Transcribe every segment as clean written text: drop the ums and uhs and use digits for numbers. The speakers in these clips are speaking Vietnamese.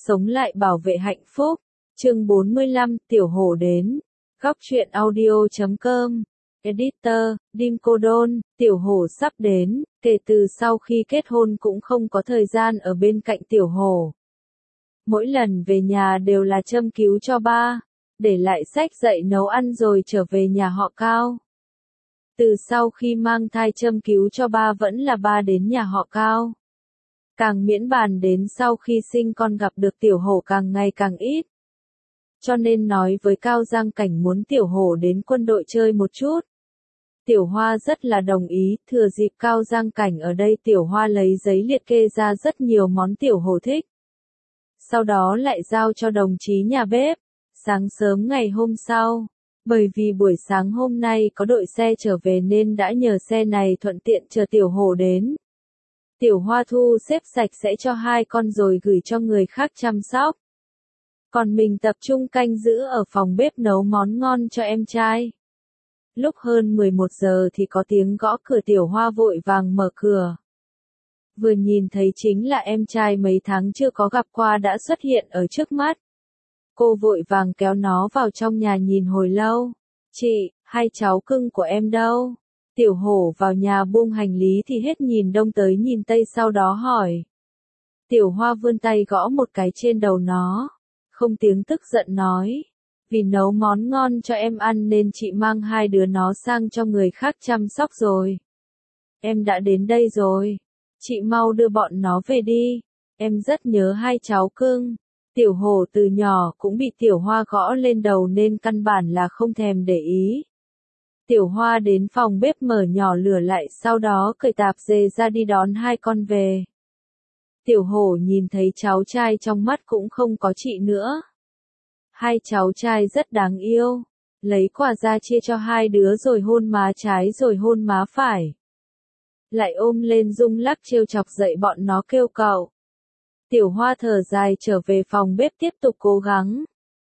Sống lại bảo vệ hạnh phúc. Chương 45, Tiểu Hổ đến. Góc truyện audio.com. Editor, Dim Cô Đôn. Tiểu Hổ sắp đến, kể từ sau khi kết hôn cũng không có thời gian ở bên cạnh Tiểu Hổ. Mỗi lần về nhà đều là châm cứu cho ba, để lại sách dạy nấu ăn rồi trở về nhà họ Cao. Từ sau khi mang thai châm cứu cho ba vẫn là ba đến nhà họ Cao. Càng miễn bàn đến sau khi sinh con gặp được Tiểu Hổ càng ngày càng ít. Cho nên nói với Cao Giang Cảnh muốn Tiểu Hổ đến quân đội chơi một chút. Tiểu Hoa rất là đồng ý, thừa dịp Cao Giang Cảnh ở đây Tiểu Hoa lấy giấy liệt kê ra rất nhiều món Tiểu Hổ thích. Sau đó lại giao cho đồng chí nhà bếp. Sáng sớm ngày hôm sau, bởi vì buổi sáng hôm nay có đội xe trở về nên đã nhờ xe này thuận tiện chờ Tiểu Hổ đến. Tiểu Hoa thu xếp sạch sẽ cho hai con rồi gửi cho người khác chăm sóc. Còn mình tập trung canh giữ ở phòng bếp nấu món ngon cho em trai. Lúc hơn 11 giờ thì có tiếng gõ cửa, Tiểu Hoa vội vàng mở cửa. Vừa nhìn thấy chính là em trai mấy tháng chưa có gặp qua đã xuất hiện ở trước mắt. Cô vội vàng kéo nó vào trong nhà nhìn hồi lâu. Chị, hai cháu cưng của em đâu? Tiểu Hổ vào nhà buông hành lý thì hết nhìn đông tới nhìn tây sau đó hỏi. Tiểu Hoa vươn tay gõ một cái trên đầu nó. Không tiếng tức giận nói. Vì nấu món ngon cho em ăn nên chị mang hai đứa nó sang cho người khác chăm sóc rồi. Em đã đến đây rồi. Chị mau đưa bọn nó về đi. Em rất nhớ hai cháu cưng. Tiểu Hổ từ nhỏ cũng bị Tiểu Hoa gõ lên đầu nên căn bản là không thèm để ý. Tiểu Hoa đến phòng bếp mở nhỏ lửa lại sau đó cởi tạp dề ra đi đón hai con về. Tiểu Hổ nhìn thấy cháu trai trong mắt cũng không có chị nữa. Hai cháu trai rất đáng yêu. Lấy quà ra chia cho hai đứa rồi hôn má trái rồi hôn má phải. Lại ôm lên rung lắc trêu chọc dậy bọn nó kêu cậu. Tiểu Hoa thở dài trở về phòng bếp tiếp tục cố gắng.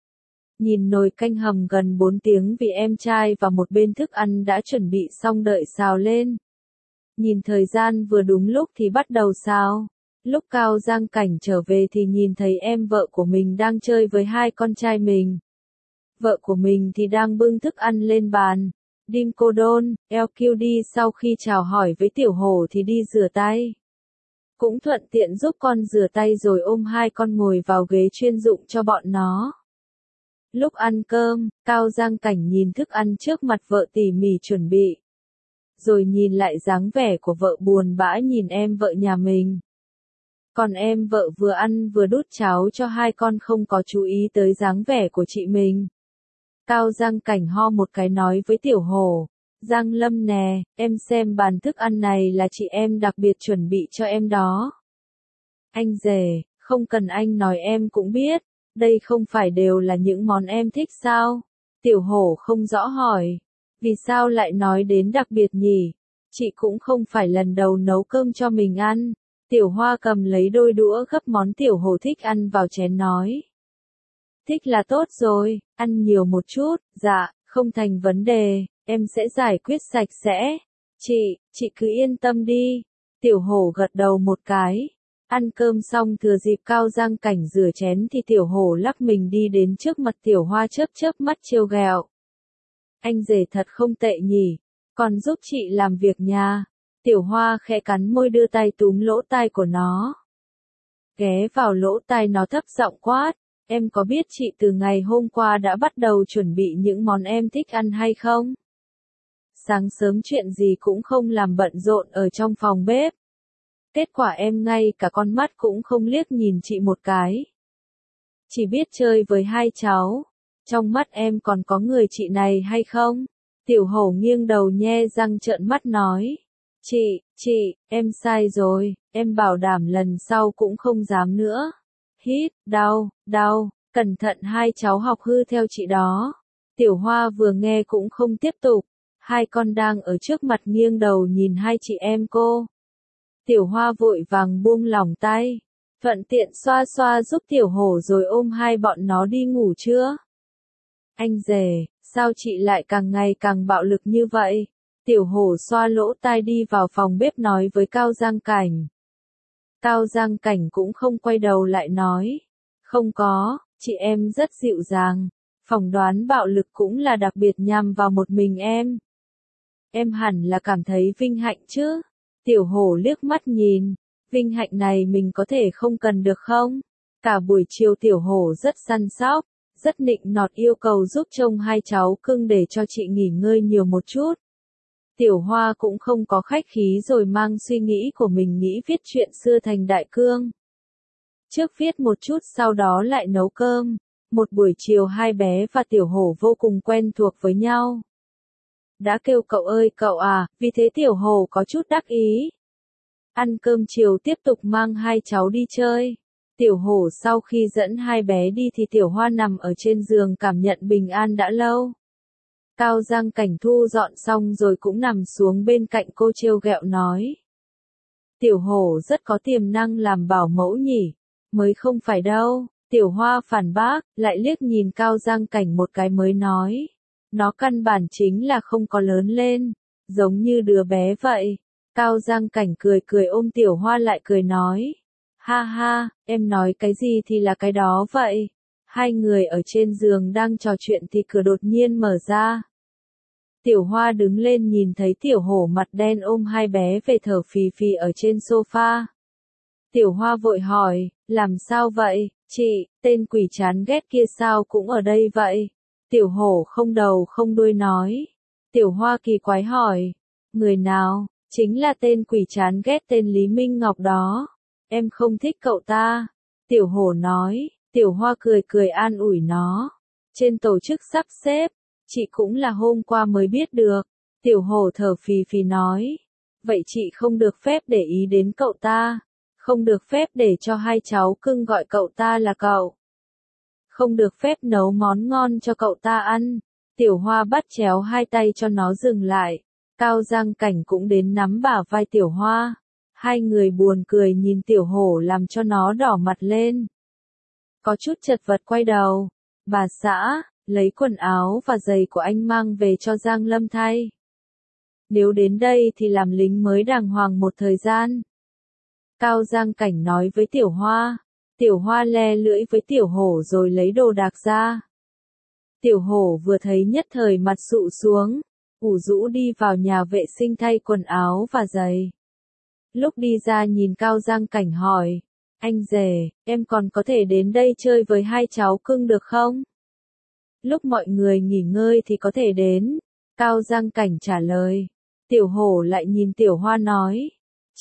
Nhìn nồi canh hầm gần 4 tiếng vì em trai và một bên thức ăn đã chuẩn bị xong đợi xào lên. Nhìn thời gian vừa đúng lúc thì bắt đầu xào. Lúc Cao Giang Cảnh trở về thì nhìn thấy em vợ của mình đang chơi với hai con trai mình. Vợ của mình thì đang bưng thức ăn lên bàn. Dim Cô Đôn, LQD sau khi chào hỏi với Tiểu Hổ thì đi rửa tay. Cũng thuận tiện giúp con rửa tay rồi ôm hai con ngồi vào ghế chuyên dụng cho bọn nó. Lúc ăn cơm, Cao Giang Cảnh nhìn thức ăn trước mặt vợ tỉ mỉ chuẩn bị. Rồi nhìn lại dáng vẻ của vợ buồn bã nhìn em vợ nhà mình. Còn em vợ vừa ăn vừa đút cháo cho hai con không có chú ý tới dáng vẻ của chị mình. Cao Giang Cảnh ho một cái nói với Tiểu Hổ. Giang Lâm nè, em xem bàn thức ăn này là chị em đặc biệt chuẩn bị cho em đó. Anh rể, không cần anh nói em cũng biết, đây không phải đều là những món em thích sao? Tiểu Hổ không rõ hỏi. Vì sao lại nói đến đặc biệt nhỉ? Chị cũng không phải lần đầu nấu cơm cho mình ăn. Tiểu Hoa cầm lấy đôi đũa gấp món Tiểu Hổ thích ăn vào chén nói. Thích là tốt rồi, ăn nhiều một chút, dạ, không thành vấn đề, em sẽ giải quyết sạch sẽ. Chị cứ yên tâm đi. Tiểu Hổ gật đầu một cái. Ăn cơm xong thừa dịp Cao Giang Cảnh rửa chén thì Tiểu Hổ lắc mình đi đến trước mặt Tiểu Hoa chớp chớp mắt trêu ghẹo. Anh rể thật không tệ nhỉ, còn giúp chị làm việc nhà. Tiểu Hoa khẽ cắn môi đưa tay túm lỗ tai của nó. Ghé vào lỗ tai nó thấp giọng quát. Em có biết chị từ ngày hôm qua đã bắt đầu chuẩn bị những món em thích ăn hay không? Sáng sớm chuyện gì cũng không làm bận rộn ở trong phòng bếp. Kết quả em ngay cả con mắt cũng không liếc nhìn chị một cái. Chỉ biết chơi với hai cháu. Trong mắt em còn có người chị này hay không? Tiểu Hổ nghiêng đầu nhe răng trợn mắt nói. Chị, em sai rồi, em bảo đảm lần sau cũng không dám nữa. Hít, đau, cẩn thận hai cháu học hư theo chị đó. Tiểu Hoa vừa nghe cũng không tiếp tục. Hai con đang ở trước mặt nghiêng đầu nhìn hai chị em cô. Tiểu Hoa vội vàng buông lỏng tay. Thuận tiện xoa xoa giúp Tiểu Hổ rồi ôm hai bọn nó đi ngủ chưa? Anh rể, sao chị lại càng ngày càng bạo lực như vậy? Tiểu Hổ xoa lỗ tai đi vào phòng bếp nói với Cao Giang Cảnh. Cao Giang Cảnh cũng không quay đầu lại nói. Không có, chị em rất dịu dàng. Phỏng đoán bạo lực cũng là đặc biệt nhằm vào một mình em. Em hẳn là cảm thấy vinh hạnh chứ. Tiểu hổ liếc mắt nhìn. Vinh hạnh này mình có thể không cần được không? Cả buổi chiều tiểu hổ rất săn sóc, rất nịnh nọt yêu cầu giúp trông hai cháu cưng để cho chị nghỉ ngơi nhiều một chút. Tiểu Hoa cũng không có khách khí rồi mang suy nghĩ của mình nghĩ viết chuyện xưa thành đại cương. Trước viết một chút sau đó lại nấu cơm. Một buổi chiều hai bé và tiểu hổ vô cùng quen thuộc với nhau. Đã kêu cậu ơi cậu à, vì thế tiểu hổ có chút đắc ý. Ăn cơm chiều tiếp tục mang hai cháu đi chơi. Tiểu hổ sau khi dẫn hai bé đi thì tiểu Hoa nằm ở trên giường cảm nhận bình an đã lâu. Cao Giang Cảnh thu dọn xong rồi cũng nằm xuống bên cạnh cô trêu ghẹo nói. Tiểu hổ rất có tiềm năng làm bảo mẫu nhỉ, mới không phải đâu. Tiểu Hoa phản bác, lại liếc nhìn Cao Giang Cảnh một cái mới nói. Nó căn bản chính là không có lớn lên, giống như đứa bé vậy. Cao Giang Cảnh cười cười ôm Tiểu Hoa lại cười nói. Ha ha, em nói cái gì thì là cái đó vậy. Hai người ở trên giường đang trò chuyện thì cửa đột nhiên mở ra. Tiểu Hoa đứng lên nhìn thấy tiểu hổ mặt đen ôm hai bé về thở phì phì ở trên sofa. Tiểu Hoa vội hỏi, làm sao vậy, chị, tên quỷ chán ghét kia sao cũng ở đây vậy? Tiểu hổ không đầu không đuôi nói. Tiểu Hoa kỳ quái hỏi, người nào, chính là tên quỷ chán ghét tên Lý Minh Ngọc đó. Em không thích cậu ta. Tiểu hổ nói, Tiểu Hoa cười cười an ủi nó. Trên tổ chức sắp xếp, chị cũng là hôm qua mới biết được. Tiểu hổ thở phì phì nói. Vậy chị không được phép để ý đến cậu ta. Không được phép để cho hai cháu cưng gọi cậu ta là cậu. Không được phép nấu món ngon cho cậu ta ăn. Tiểu Hoa bắt chéo hai tay cho nó dừng lại. Cao Giang Cảnh cũng đến nắm bả vai Tiểu Hoa. Hai người buồn cười nhìn tiểu hổ làm cho nó đỏ mặt lên. Có chút chật vật quay đầu. Bà xã, lấy quần áo và giày của anh mang về cho Giang Lâm thay. Nếu đến đây thì làm lính mới đàng hoàng một thời gian. Cao Giang Cảnh nói với Tiểu Hoa. Tiểu Hoa le lưỡi với tiểu hổ rồi lấy đồ đạc ra. Tiểu hổ vừa thấy nhất thời mặt sụ xuống, ủ rũ đi vào nhà vệ sinh thay quần áo và giày. Lúc đi ra nhìn Cao Giang Cảnh hỏi, anh rể, em còn có thể đến đây chơi với hai cháu cưng được không? Lúc mọi người nghỉ ngơi thì có thể đến. Cao Giang Cảnh trả lời. Tiểu hổ lại nhìn Tiểu Hoa nói,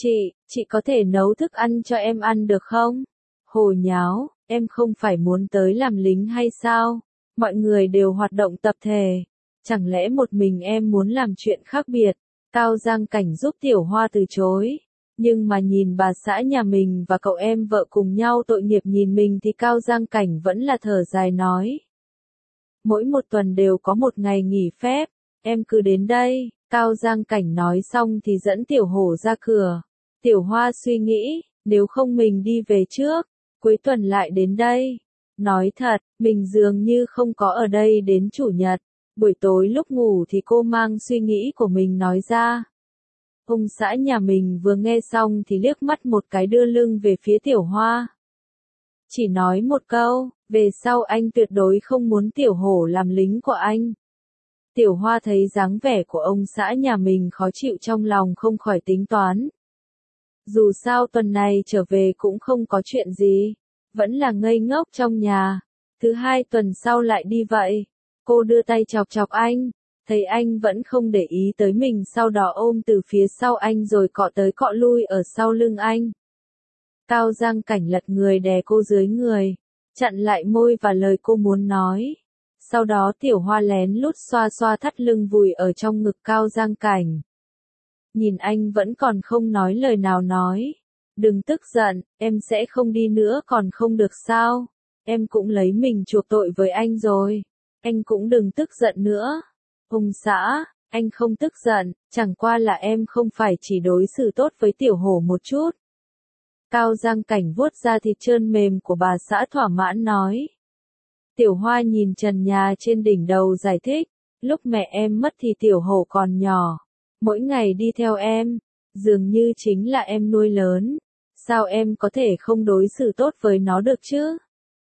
chị có thể nấu thức ăn cho em ăn được không? Hồ nháo, em không phải muốn tới làm lính hay sao? Mọi người đều hoạt động tập thể. Chẳng lẽ một mình em muốn làm chuyện khác biệt? Cao Giang Cảnh giúp Tiểu Hoa từ chối. Nhưng mà nhìn bà xã nhà mình và cậu em vợ cùng nhau tội nghiệp nhìn mình thì Cao Giang Cảnh vẫn là thở dài nói. Mỗi một tuần đều có một ngày nghỉ phép, em cứ đến đây. Cao Giang Cảnh nói xong thì dẫn Tiểu hổ ra cửa. Tiểu Hoa suy nghĩ, nếu không mình đi về trước, cuối tuần lại đến đây. Nói thật, mình dường như không có ở đây đến chủ nhật. Buổi tối lúc ngủ thì cô mang suy nghĩ của mình nói ra. Ông xã nhà mình vừa nghe xong thì liếc mắt một cái đưa lưng về phía Tiểu Hoa. Chỉ nói một câu, về sau anh tuyệt đối không muốn tiểu hổ làm lính của anh. Tiểu Hoa thấy dáng vẻ của ông xã nhà mình khó chịu trong lòng không khỏi tính toán. Dù sao tuần này trở về cũng không có chuyện gì, vẫn là ngây ngốc trong nhà. Thứ hai tuần sau lại đi vậy. Cô đưa tay chọc chọc anh, thấy anh vẫn không để ý tới mình sau đó ôm từ phía sau anh rồi cọ tới cọ lui ở sau lưng anh. Cao Giang Cảnh lật người đè cô dưới người, chặn lại môi và lời cô muốn nói. Sau đó Tiểu Hoa lén lút xoa xoa thắt lưng vùi ở trong ngực Cao Giang Cảnh. Nhìn anh vẫn còn không nói lời nào nói. Đừng tức giận, em sẽ không đi nữa còn không được sao? Em cũng lấy mình chuộc tội với anh rồi. Anh cũng đừng tức giận nữa. Ông xã, anh không tức giận, chẳng qua là em không phải chỉ đối xử tốt với tiểu hổ một chút. Cao Giang Cảnh vuốt da thịt trơn mềm của bà xã thỏa mãn nói. Tiểu Hoa nhìn trần nhà trên đỉnh đầu giải thích, lúc mẹ em mất thì tiểu hổ còn nhỏ. Mỗi ngày đi theo em, dường như chính là em nuôi lớn. Sao em có thể không đối xử tốt với nó được chứ?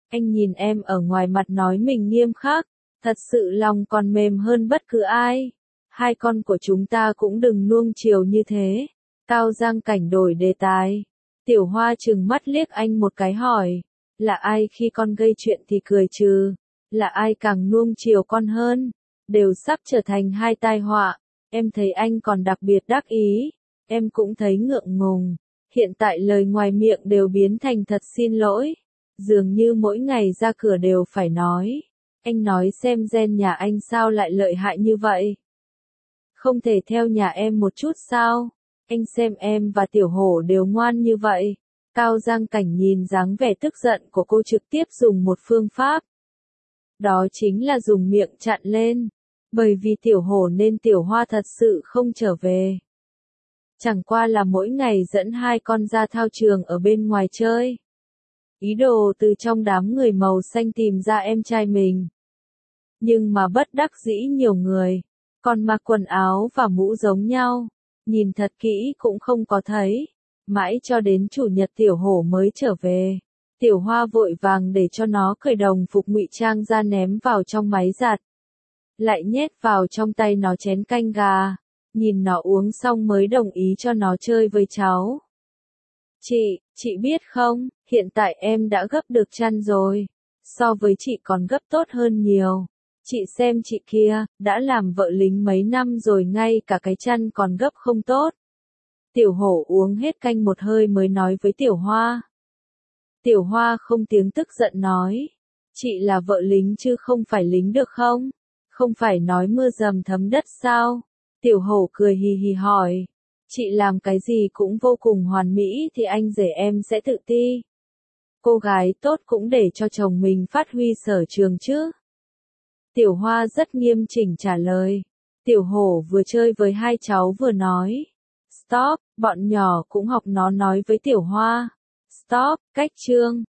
Anh nhìn em ở ngoài mặt nói mình nghiêm khắc, thật sự lòng còn mềm hơn bất cứ ai. Hai con của chúng ta cũng đừng nuông chiều như thế. Cao Giang Cảnh đổi đề tài. Tiểu Hoa trừng mắt liếc anh một cái hỏi. Là ai khi con gây chuyện thì cười trừ? Là ai càng nuông chiều con hơn? Đều sắp trở thành hai tai họa. Em thấy anh còn đặc biệt đắc ý. Em cũng thấy ngượng ngùng. Hiện tại lời ngoài miệng đều biến thành thật xin lỗi. Dường như mỗi ngày ra cửa đều phải nói. Anh nói xem gen nhà anh sao lại lợi hại như vậy? Không thể theo nhà em một chút sao? Anh xem em và Tiểu Hổ đều ngoan như vậy. Cao Giang Cảnh nhìn dáng vẻ tức giận của cô trực tiếp dùng một phương pháp. Đó chính là dùng miệng chặn lên. Bởi vì Tiểu Hổ nên Tiểu Hoa thật sự không trở về. Chẳng qua là mỗi ngày dẫn hai con ra thao trường ở bên ngoài chơi. Ý đồ từ trong đám người màu xanh tìm ra em trai mình. Nhưng mà bất đắc dĩ nhiều người, còn mặc quần áo và mũ giống nhau, nhìn thật kỹ cũng không có thấy. Mãi cho đến chủ nhật Tiểu Hổ mới trở về. Tiểu Hoa vội vàng để cho nó cởi đồng phục ngụy trang ra ném vào trong máy giặt. Lại nhét vào trong tay nó chén canh gà. Nhìn nó uống xong mới đồng ý cho nó chơi với cháu. Chị biết không, hiện tại em đã gấp được chăn rồi. So với chị còn gấp tốt hơn nhiều. Chị xem chị kia, đã làm vợ lính mấy năm rồi ngay cả cái chăn còn gấp không tốt. Tiểu Hổ uống hết canh một hơi mới nói với Tiểu Hoa. Tiểu Hoa không tiếng tức giận nói. Chị là vợ lính chứ không phải lính được không? Không phải nói mưa dầm thấm đất sao? Tiểu Hổ cười hì hì hỏi. Chị làm cái gì cũng vô cùng hoàn mỹ thì anh rể em sẽ tự ti. Cô gái tốt cũng để cho chồng mình phát huy sở trường chứ. Tiểu Hoa rất nghiêm chỉnh trả lời. Tiểu Hổ vừa chơi với hai cháu vừa nói. Stop, bọn nhỏ cũng học nó nói với Tiểu Hoa. Stop, cách chương.